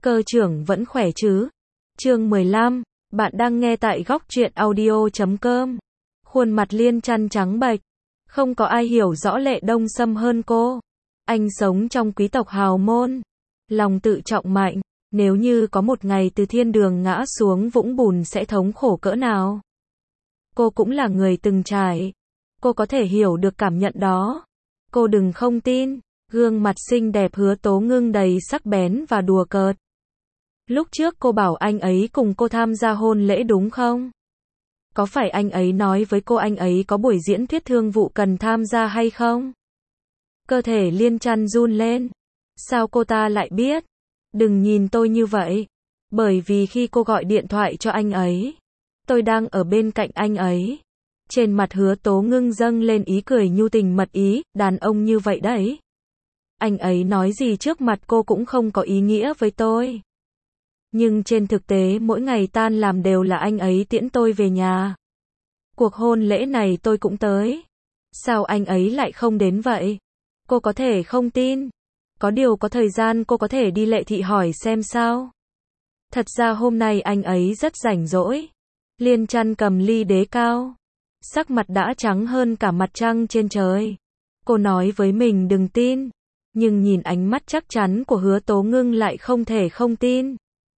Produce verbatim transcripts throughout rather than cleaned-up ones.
Cơ trưởng vẫn khỏe chứ? Chương mười lăm, bạn đang nghe tại góc truyện audio chấm com. Khuôn mặt Liên Trăn trắng bệch, không có ai hiểu rõ Lệ Đông Sâm hơn cô. Anh sống trong quý tộc hào môn, lòng tự trọng mạnh, nếu như có một ngày từ thiên đường ngã xuống vũng bùn sẽ thống khổ cỡ nào. Cô cũng là người từng trải, cô có thể hiểu được cảm nhận đó. Cô đừng không tin, gương mặt xinh đẹp Hứa Tố Ngưng đầy sắc bén và đùa cợt. Lúc trước cô bảo anh ấy cùng cô tham gia hôn lễ đúng không? Có phải anh ấy nói với cô anh ấy có buổi diễn thuyết thương vụ cần tham gia hay không? Cơ thể Liên Trăn run lên. Sao cô ta lại biết? Đừng nhìn tôi như vậy. Bởi vì khi cô gọi điện thoại cho anh ấy, tôi đang ở bên cạnh anh ấy. Trên mặt Hứa Tố Ngưng dâng lên ý cười nhu tình mật ý, đàn ông như vậy đấy. Anh ấy nói gì trước mặt cô cũng không có ý nghĩa với tôi. Nhưng trên thực tế mỗi ngày tan làm đều là anh ấy tiễn tôi về nhà. Cuộc hôn lễ này tôi cũng tới. Sao anh ấy lại không đến vậy? Cô có thể không tin. Có điều có thời gian cô có thể đi Lệ Thị hỏi xem sao. Thật ra hôm nay anh ấy rất rảnh rỗi. Liên Trăn cầm ly đế cao. Sắc mặt đã trắng hơn cả mặt trăng trên trời. Cô nói với mình đừng tin. Nhưng nhìn ánh mắt chắc chắn của Hứa Tố Ngưng lại không thể không tin.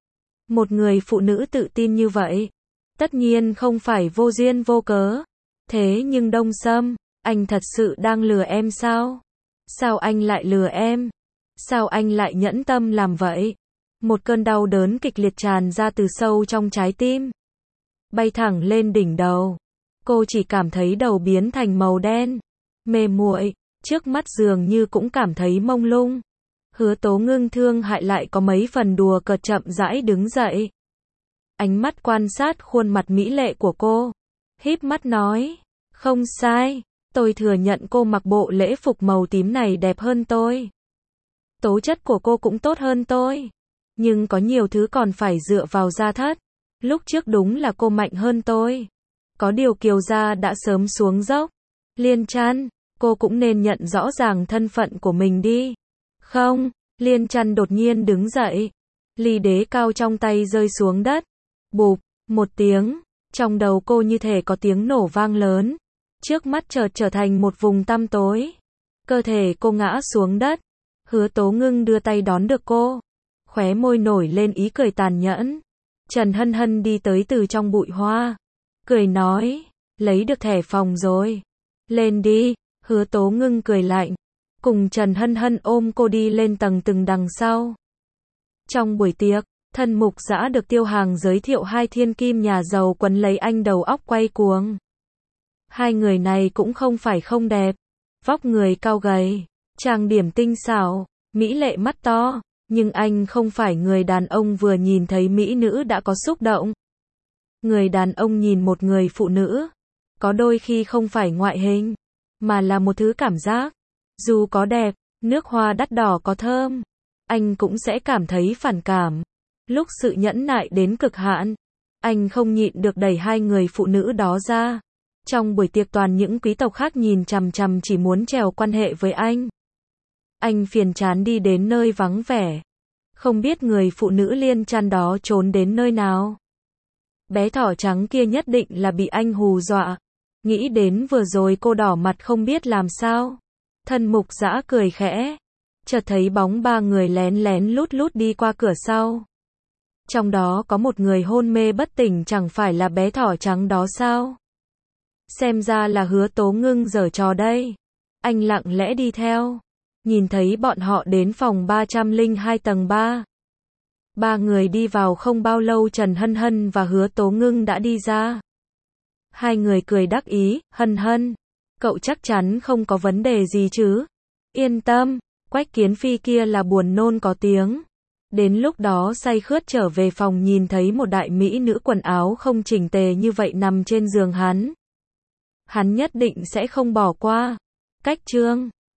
Một người phụ nữ tự tin như vậy, tất nhiên không phải vô duyên vô cớ. Thế nhưng Đông Sâm, anh thật sự đang lừa em sao? Sao anh lại lừa em? Sao anh lại nhẫn tâm làm vậy? Một cơn đau đớn kịch liệt tràn ra từ sâu trong trái tim, bay thẳng lên đỉnh đầu. Cô chỉ cảm thấy đầu biến thành màu đen, mê muội, trước mắt dường như cũng cảm thấy mông lung. Hứa Tố Ngưng thương hại lại có mấy phần đùa cợt chậm rãi đứng dậy. Ánh mắt quan sát khuôn mặt mỹ lệ của cô, híp mắt nói, không sai, tôi thừa nhận cô mặc bộ lễ phục màu tím này đẹp hơn tôi. Tố chất của cô cũng tốt hơn tôi. Nhưng có nhiều thứ còn phải dựa vào gia thất. Lúc trước đúng là cô mạnh hơn tôi. Có điều Kiều gia đã sớm xuống dốc. Liên Trăn, cô cũng nên nhận rõ ràng thân phận của mình đi. Không, Liên Trăn đột nhiên đứng dậy. Ly đế cao trong tay rơi xuống đất. Bụp, một tiếng, trong đầu cô như thể có tiếng nổ vang lớn. Trước mắt chợt trở thành một vùng tăm tối. Cơ thể cô ngã xuống đất. Hứa Tố Ngưng đưa tay đón được cô. Khóe môi nổi lên ý cười tàn nhẫn. Trần Hân Hân đi tới từ trong bụi hoa. Cười nói, lấy được thẻ phòng rồi. Lên đi, Hứa Tố Ngưng cười lạnh. Cùng Trần Hân Hân ôm cô đi lên tầng từng đằng sau. Trong buổi tiệc, Thân Mục Dã được Tiêu Hàng giới thiệu hai thiên kim nhà giàu quấn lấy anh đầu óc quay cuồng. Hai người này cũng không phải không đẹp. Vóc người cao gầy, trang điểm tinh xảo, mỹ lệ mắt to. Nhưng anh không phải người đàn ông vừa nhìn thấy mỹ nữ đã có xúc động. Người đàn ông nhìn một người phụ nữ, có đôi khi không phải ngoại hình, mà là một thứ cảm giác. Dù có đẹp, nước hoa đắt đỏ có thơm, anh cũng sẽ cảm thấy phản cảm. Lúc sự nhẫn nại đến cực hạn, anh không nhịn được đẩy hai người phụ nữ đó ra. Trong buổi tiệc toàn những quý tộc khác nhìn chằm chằm chỉ muốn trèo quan hệ với anh. Anh phiền chán đi đến nơi vắng vẻ. Không biết người phụ nữ Liên Trăn đó trốn đến nơi nào. Bé thỏ trắng kia nhất định là bị anh hù dọa. Nghĩ đến vừa rồi cô đỏ mặt không biết làm sao. Thân Mục Dã cười khẽ. Chợt thấy bóng ba người lén lén lút lút đi qua cửa sau. Trong đó có một người hôn mê bất tỉnh, chẳng phải là bé thỏ trắng đó sao? Xem ra là Hứa Tố Ngưng giở trò đây. Anh lặng lẽ đi theo. Nhìn thấy bọn họ đến phòng ba trăm lẻ hai tầng ba. Ba người đi vào không bao lâu Trần Hân Hân và Hứa Tố Ngưng đã đi ra. Hai người cười đắc ý, Hân Hân, cậu chắc chắn không có vấn đề gì chứ? Yên tâm, Quách Kiến Phi kia là buồn nôn có tiếng. Đến lúc đó say khướt trở về phòng nhìn thấy một đại mỹ nữ quần áo không chỉnh tề như vậy nằm trên giường hắn. Hắn nhất định sẽ không bỏ qua. Cách Trương